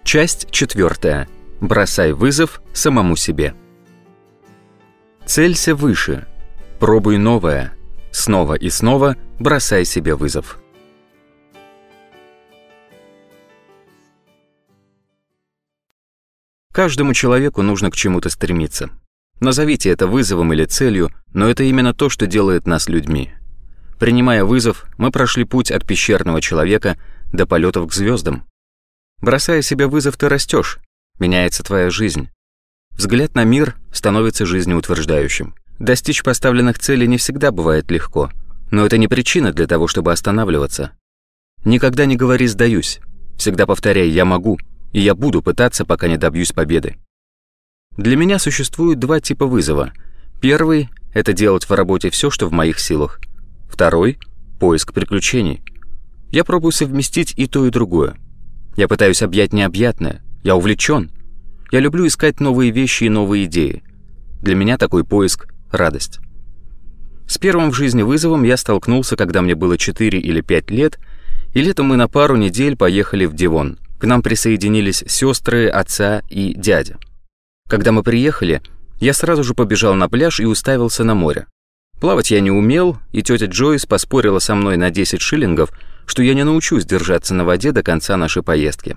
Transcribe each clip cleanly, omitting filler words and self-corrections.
Часть 4. Бросай вызов самому себе. Целься выше. Пробуй новое. Снова и снова бросай себе вызов. Каждому человеку нужно к чему-то стремиться. Назовите это вызовом или целью, но это именно то, что делает нас людьми. Принимая вызов, мы прошли путь от пещерного человека до полетов к звездам. Бросая себе вызов, ты растешь, меняется твоя жизнь. Взгляд на мир становится жизнеутверждающим. Достичь поставленных целей не всегда бывает легко, но это не причина для того, чтобы останавливаться. Никогда не говори «сдаюсь», всегда повторяй «я могу», и я буду пытаться, пока не добьюсь победы. Для меня существует два типа вызова. Первый — это делать в работе все, что в моих силах. Второй — поиск приключений. Я пробую совместить и то, и другое. Я пытаюсь объять необъятное. Я увлечен. Я люблю искать новые вещи и новые идеи. Для меня такой поиск — радость. С первым в жизни вызовом я столкнулся, когда мне было 4 или 5 лет, и летом мы на пару недель поехали в Девон. К нам присоединились сестры, отца и дядя. Когда мы приехали, я сразу же побежал на пляж и уставился на море. Плавать я не умел, и тетя Джойс поспорила со мной на 10 шиллингов, что я не научусь держаться на воде до конца нашей поездки.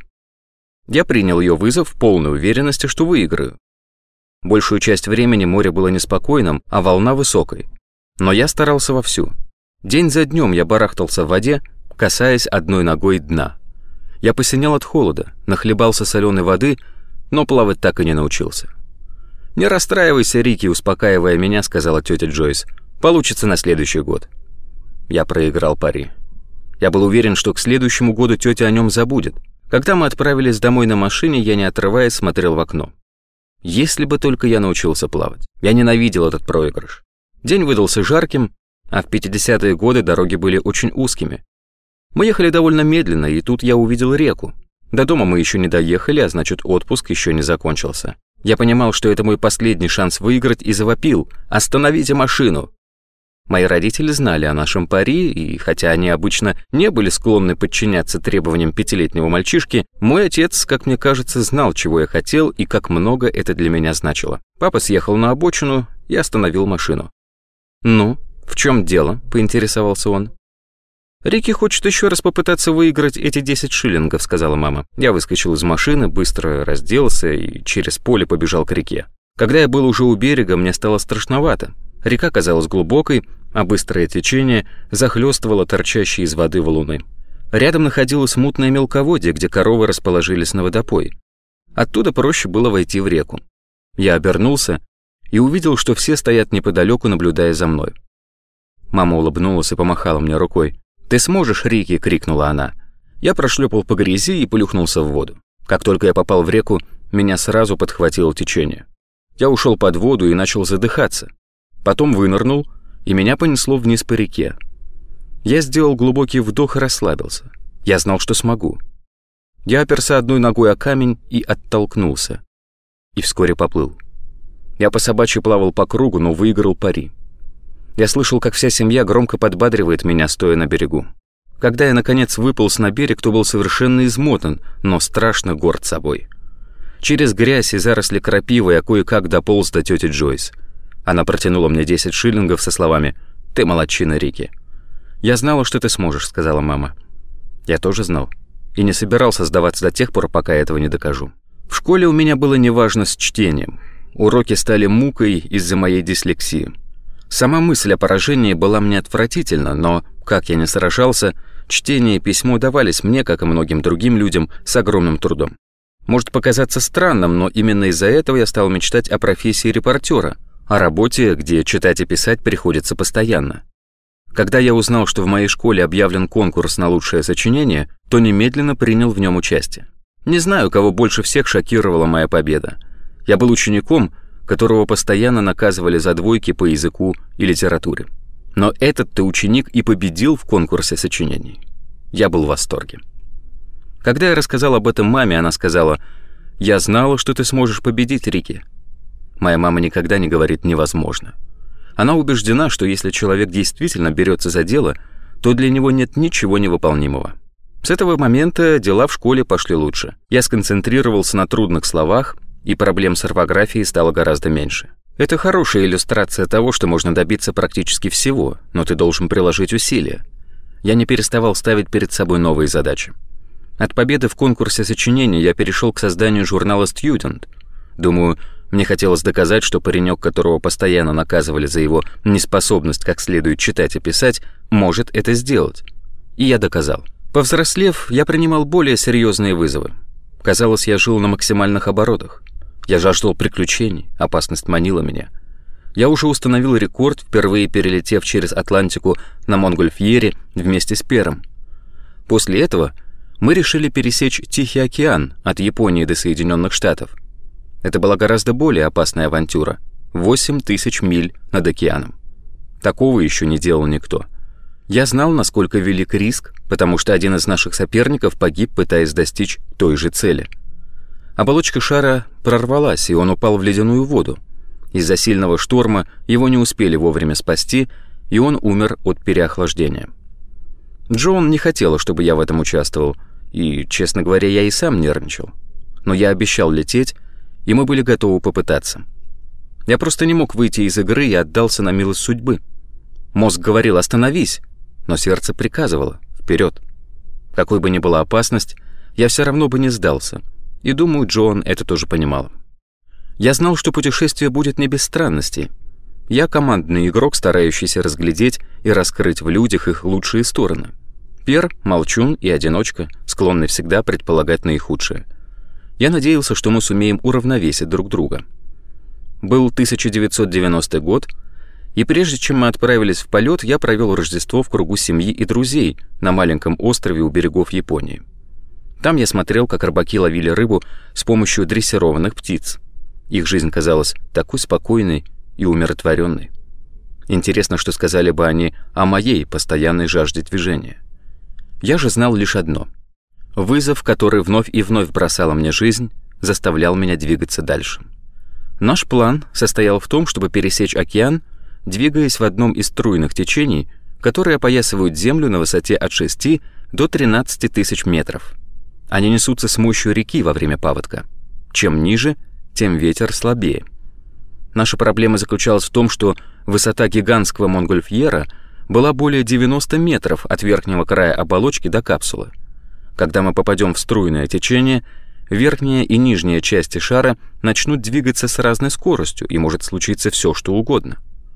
Я принял ее вызов в полной уверенности, что выиграю. Большую часть времени море было неспокойным, а волна высокой. Но я старался вовсю. День за днем я барахтался в воде, касаясь одной ногой дна. Я посинел от холода, нахлебался соленой воды, но плавать так и не научился. «Не расстраивайся, Рики», — успокаивая меня, сказала тетя Джойс. «Получится на следующий год». Я проиграл пари. Я был уверен, что к следующему году тетя о нем забудет. Когда мы отправились домой на машине, я, не отрываясь, смотрел в окно. Если бы только я научился плавать. Я ненавидел этот проигрыш. День выдался жарким, а в 50-е годы дороги были очень узкими. Мы ехали довольно медленно, и тут я увидел реку. До дома мы еще не доехали, а значит, отпуск еще не закончился. Я понимал, что это мой последний шанс выиграть, и завопил: «Остановите машину!». Мои родители знали о нашем пари, и хотя они обычно не были склонны подчиняться требованиям 5-летнего мальчишки, мой отец, как мне кажется, знал, чего я хотел и как много это для меня значило. Папа съехал на обочину и остановил машину. «Ну, в чем дело?» — поинтересовался он. «Рики хочет еще раз попытаться выиграть эти 10 шиллингов», — сказала мама. Я выскочил из машины, быстро разделся и через поле побежал к реке. Когда я был уже у берега, мне стало страшновато. Река казалась глубокой, а быстрое течение захлестывало торчащие из воды валуны. Рядом находилось мутное мелководье, где коровы расположились на водопой. Оттуда проще было войти в реку. Я обернулся и увидел, что все стоят неподалеку, наблюдая за мной. Мама улыбнулась и помахала мне рукой. «Ты сможешь, Рики!» — крикнула она. Я прошлепал по грязи и плюхнулся в воду. Как только я попал в реку, меня сразу подхватило течение. Я ушел под воду и начал задыхаться. Потом вынырнул, и меня понесло вниз по реке. Я сделал глубокий вдох и расслабился. Я знал, что смогу. Я оперся одной ногой о камень и оттолкнулся. И вскоре поплыл. Я по собачьи плавал по кругу, но выиграл пари. Я слышал, как вся семья громко подбадривает меня, стоя на берегу. Когда я, наконец, выполз на берег, то был совершенно измотан, но страшно горд собой. Через грязь и заросли крапивы я кое-как дополз до тети Джойс. Она протянула мне 10 шиллингов со словами: «Ты молодчина, Рики». «Я знала, что ты сможешь», — сказала мама. Я тоже знал. И не собирался сдаваться до тех пор, пока этого не докажу. В школе у меня было неважно с чтением. Уроки стали мукой из-за моей дислексии. Сама мысль о поражении была мне отвратительна, но, как я ни сражался, чтение и письмо давались мне, как и многим другим людям, с огромным трудом. Может показаться странным, но именно из-за этого я стал мечтать о профессии репортера, о работе, где читать и писать приходится постоянно. Когда я узнал, что в моей школе объявлен конкурс на лучшее сочинение, то немедленно принял в нем участие. Не знаю, кого больше всех шокировала моя победа. Я был учеником, которого постоянно наказывали за двойки по языку и литературе. Но этот-то ученик и победил в конкурсе сочинений. Я был в восторге. Когда я рассказал об этом маме, она сказала: «Я знала, что ты сможешь победить, Рики». Моя мама никогда не говорит «невозможно». Она убеждена, что если человек действительно берется за дело, то для него нет ничего невыполнимого. С этого момента дела в школе пошли лучше. Я сконцентрировался на трудных словах, и проблем с орфографией стало гораздо меньше. Это хорошая иллюстрация того, что можно добиться практически всего, но ты должен приложить усилия. Я не переставал ставить перед собой новые задачи. От победы в конкурсе сочинений я перешел к созданию журнала «Студент». Думаю, мне хотелось доказать, что паренек, которого постоянно наказывали за его неспособность как следует читать и писать, может это сделать. И я доказал. Повзрослев, я принимал более серьезные вызовы. Казалось, я жил на максимальных оборотах. Я жаждал приключений, опасность манила меня. Я уже установил рекорд, впервые перелетев через Атлантику на Монгольфьере вместе с Пером. После этого мы решили пересечь Тихий океан от Японии до Соединенных Штатов. Это была гораздо более опасная авантюра — 8000 миль над океаном. Такого еще не делал никто. Я знал, насколько велик риск, потому что один из наших соперников погиб, пытаясь достичь той же цели. Оболочка шара прорвалась, и он упал в ледяную воду. Из-за сильного шторма его не успели вовремя спасти, и он умер от переохлаждения. Джон не хотела, чтобы я в этом участвовал, и, честно говоря, я и сам нервничал. Но я обещал лететь, и мы были готовы попытаться. Я просто не мог выйти из игры и отдался на милость судьбы. Мозг говорил «остановись», но сердце приказывало «вперед». Какой бы ни была опасность, я все равно бы не сдался, и, думаю, Джон это тоже понимала. Я знал, что путешествие будет не без странностей. Я командный игрок, старающийся разглядеть и раскрыть в людях их лучшие стороны. Пер — молчун и одиночка, склонный всегда предполагать наихудшее. Я надеялся, что мы сумеем уравновесить друг друга. Был 1990 год, и прежде чем мы отправились в полет, я провел Рождество в кругу семьи и друзей на маленьком острове у берегов Японии. Там я смотрел, как рыбаки ловили рыбу с помощью дрессированных птиц. Их жизнь казалась такой спокойной и умиротворенной. Интересно, что сказали бы они о моей постоянной жажде движения. Я же знал лишь одно. Вызов, который вновь и вновь бросала мне жизнь, заставлял меня двигаться дальше. Наш план состоял в том, чтобы пересечь океан, двигаясь в одном из струйных течений, которые опоясывают Землю на высоте от 6 до 13 тысяч метров. Они несутся с мощью реки во время паводка. Чем ниже, тем ветер слабее. Наша проблема заключалась в том, что высота гигантского Монгольфьера была более 90 метров от верхнего края оболочки до капсулы. Когда мы попадем в струйное течение, верхняя и нижняя части шара начнут двигаться с разной скоростью, и может случиться все, что угодно.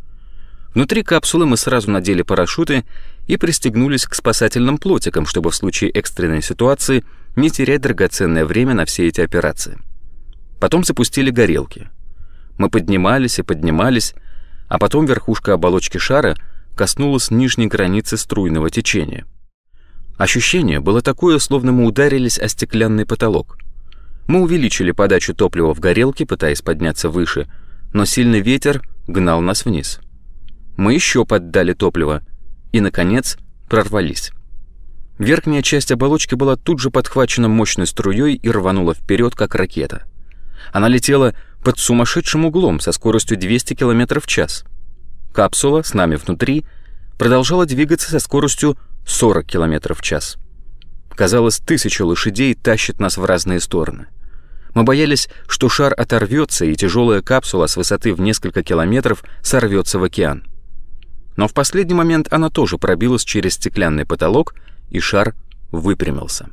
Внутри капсулы мы сразу надели парашюты и пристегнулись к спасательным плотикам, чтобы в случае экстренной ситуации не терять драгоценное время на все эти операции. Потом запустили горелки. Мы поднимались и поднимались, а потом верхушка оболочки шара коснулась нижней границы струйного течения. Ощущение было такое, словно мы ударились о стеклянный потолок. Мы увеличили подачу топлива в горелке, пытаясь подняться выше, но сильный ветер гнал нас вниз. Мы еще поддали топливо и, наконец, прорвались. Верхняя часть оболочки была тут же подхвачена мощной струей и рванула вперед, как ракета. Она летела под сумасшедшим углом со скоростью 200 км в час. Капсула с нами внутри продолжала двигаться со скоростью 40 км в час. Казалось, 1000 лошадей тащат нас в разные стороны. Мы боялись, что шар оторвется, и тяжелая капсула с высоты в несколько километров сорвется в океан. Но в последний момент она тоже пробилась через стеклянный потолок, и шар выпрямился.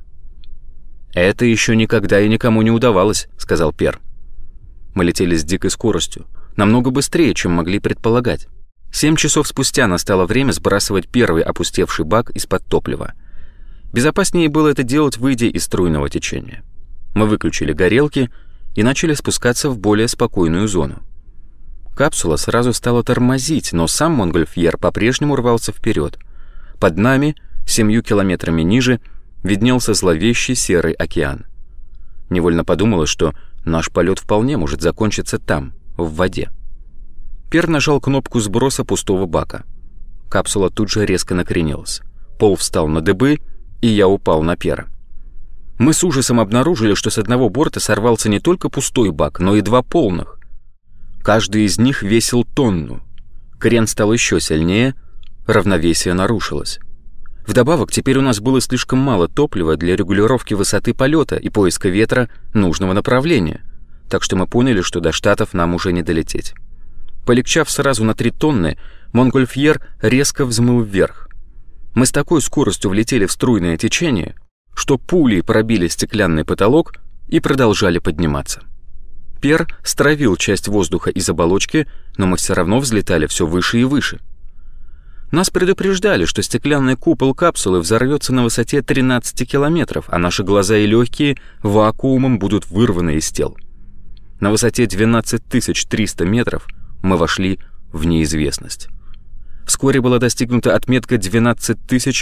«Это еще никогда и никому не удавалось», — сказал Пер. Мы летели с дикой скоростью, намного быстрее, чем могли предполагать. 7 часов спустя настало время сбрасывать первый опустевший бак из-под топлива. Безопаснее было это делать, выйдя из струйного течения. Мы выключили горелки и начали спускаться в более спокойную зону. Капсула сразу стала тормозить, но сам Монгольфьер по-прежнему рвался вперед. Под нами, 7 километрами ниже, виднелся зловещий серый океан. Невольно подумалось, что наш полет вполне может закончиться там, в воде. Пер нажал кнопку сброса пустого бака. Капсула тут же резко накренилась. Пол встал на дыбы, и я упал на Пера. Мы с ужасом обнаружили, что с одного борта сорвался не только пустой бак, но и 2 полных. Каждый из них весил тонну. Крен стал еще сильнее, равновесие нарушилось. Вдобавок, теперь у нас было слишком мало топлива для регулировки высоты полета и поиска ветра нужного направления, так что мы поняли, что до Штатов нам уже не долететь. Полегчав сразу на 3 тонны, Монгольфьер резко взмыл вверх. Мы с такой скоростью влетели в струйное течение, что пулей пробили стеклянный потолок и продолжали подниматься. Пер стравил часть воздуха из оболочки, но мы все равно взлетали все выше и выше. Нас предупреждали, что стеклянный купол капсулы взорвется на высоте 13 километров, а наши глаза и легкие вакуумом будут вырваны из тел. На высоте 12 300 метров мы вошли в неизвестность. Вскоре была достигнута отметка 12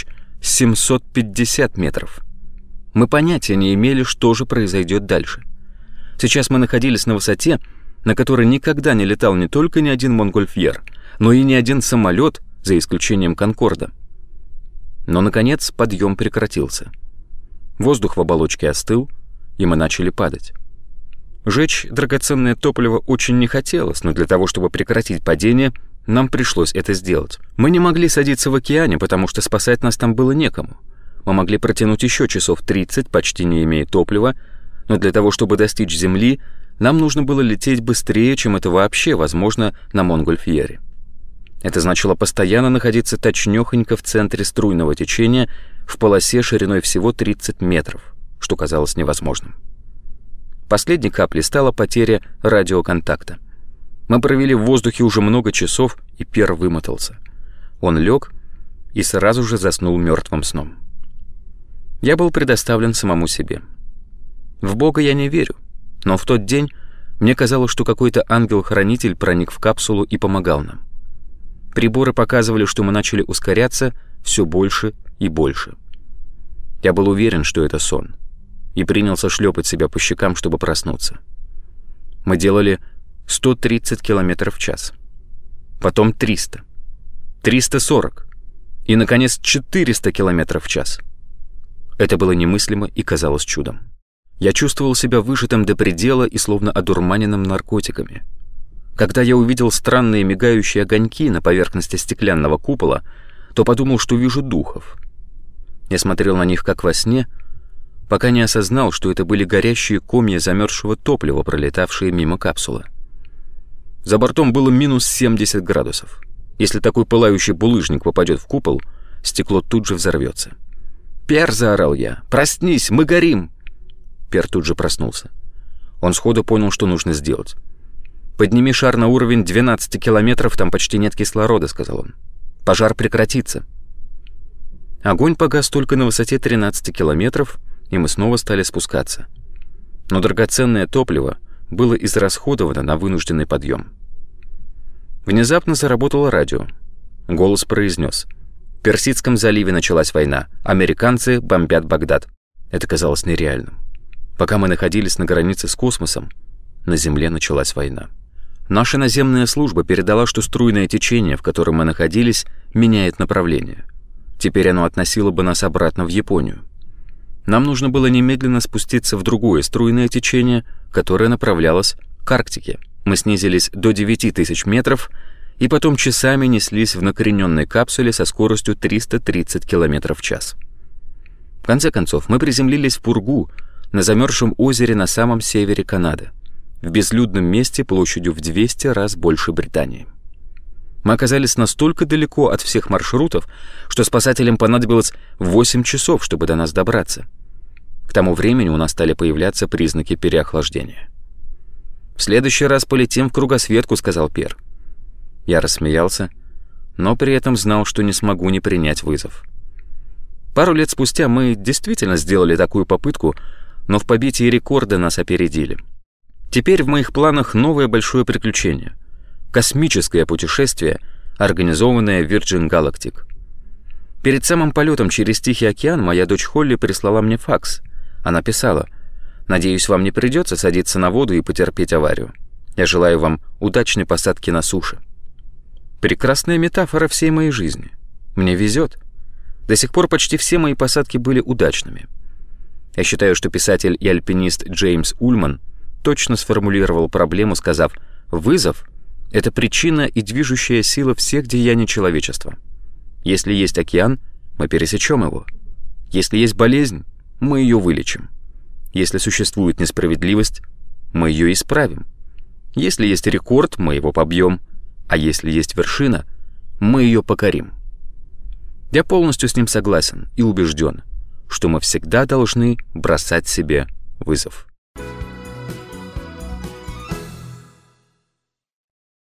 750 метров. Мы понятия не имели, что же произойдет дальше. Сейчас мы находились на высоте, на которой никогда не летал не только ни один Монгольфьер, но и ни один самолет, за исключением Конкорда. Но, наконец, подъем прекратился. Воздух в оболочке остыл, и мы начали падать. Жечь драгоценное топливо очень не хотелось, но для того, чтобы прекратить падение, нам пришлось это сделать. Мы не могли садиться в океане, потому что спасать нас там было некому. Мы могли протянуть еще часов 30, почти не имея топлива, но для того, чтобы достичь Земли, нам нужно было лететь быстрее, чем это вообще возможно на Монгольфьере. Это значило постоянно находиться точнёхонько в центре струйного течения в полосе шириной всего 30 метров, что казалось невозможным. Последней каплей стала потеря радиоконтакта. Мы провели в воздухе уже много часов, и Пер вымотался. Он лег и сразу же заснул мертвым сном. Я был предоставлен самому себе. В Бога я не верю, но в тот день мне казалось, что какой-то ангел-хранитель проник в капсулу и помогал нам. Приборы показывали, что мы начали ускоряться все больше и больше. Я был уверен, что это сон, и принялся шлепать себя по щекам, чтобы проснуться. Мы делали 130 км в час, потом 300, 340 и, наконец, 400 км в час. Это было немыслимо и казалось чудом. Я чувствовал себя выжатым до предела и словно одурманенным наркотиками. Когда я увидел странные мигающие огоньки на поверхности стеклянного купола, то подумал, что вижу духов. Я смотрел на них как во сне, пока не осознал, что это были горящие комья замерзшего топлива, пролетавшие мимо капсулы. За бортом было минус 70 градусов. Если такой пылающий булыжник попадет в купол, стекло тут же взорвется. «Пер!» — заорал я. «Проснись, мы горим!» Пер тут же проснулся. Он сходу понял, что нужно сделать. «Подними шар на уровень 12 километров, там почти нет кислорода», — сказал он. «Пожар прекратится». Огонь погас только на высоте 13 километров, и мы снова стали спускаться. Но драгоценное топливо было израсходовано на вынужденный подъем. Внезапно заработало радио. Голос произнес: «В Персидском заливе началась война. Американцы бомбят Багдад». Это казалось нереальным. Пока мы находились на границе с космосом, на Земле началась война. Наша наземная служба передала, что струйное течение, в котором мы находились, меняет направление. Теперь оно относило бы нас обратно в Японию. Нам нужно было немедленно спуститься в другое струйное течение, которое направлялось к Арктике. Мы снизились до 9000 метров и потом часами неслись в накрененной капсуле со скоростью 330 км в час. В конце концов, мы приземлились в Пургу, на замерзшем озере на самом севере Канады, в безлюдном месте площадью в 200 раз больше Британии. Мы оказались настолько далеко от всех маршрутов, что спасателям понадобилось 8 часов, чтобы до нас добраться. К тому времени у нас стали появляться признаки переохлаждения. «В следующий раз полетим в кругосветку», — сказал Пер. Я рассмеялся, но при этом знал, что не смогу не принять вызов. Пару лет спустя мы действительно сделали такую попытку, но в побитии рекорда нас опередили. Теперь в моих планах новое большое приключение — космическое путешествие, организованное Virgin Galactic. Перед самым полетом через Тихий океан моя дочь Холли прислала мне факс. Она писала: «Надеюсь, вам не придется садиться на воду и потерпеть аварию. Я желаю вам удачной посадки на суше». Прекрасная метафора всей моей жизни. Мне везет. До сих пор почти все мои посадки были удачными. Я считаю, что писатель и альпинист Джеймс Ульман точно сформулировал проблему, сказав: «Вызов — это причина и движущая сила всех деяний человечества. Если есть океан, мы пересечем его. Если есть болезнь, мы ее вылечим. Если существует несправедливость, мы ее исправим. Если есть рекорд, мы его побьем. А если есть вершина, мы ее покорим. Я полностью с ним согласен и убежден, что мы всегда должны бросать себе вызов.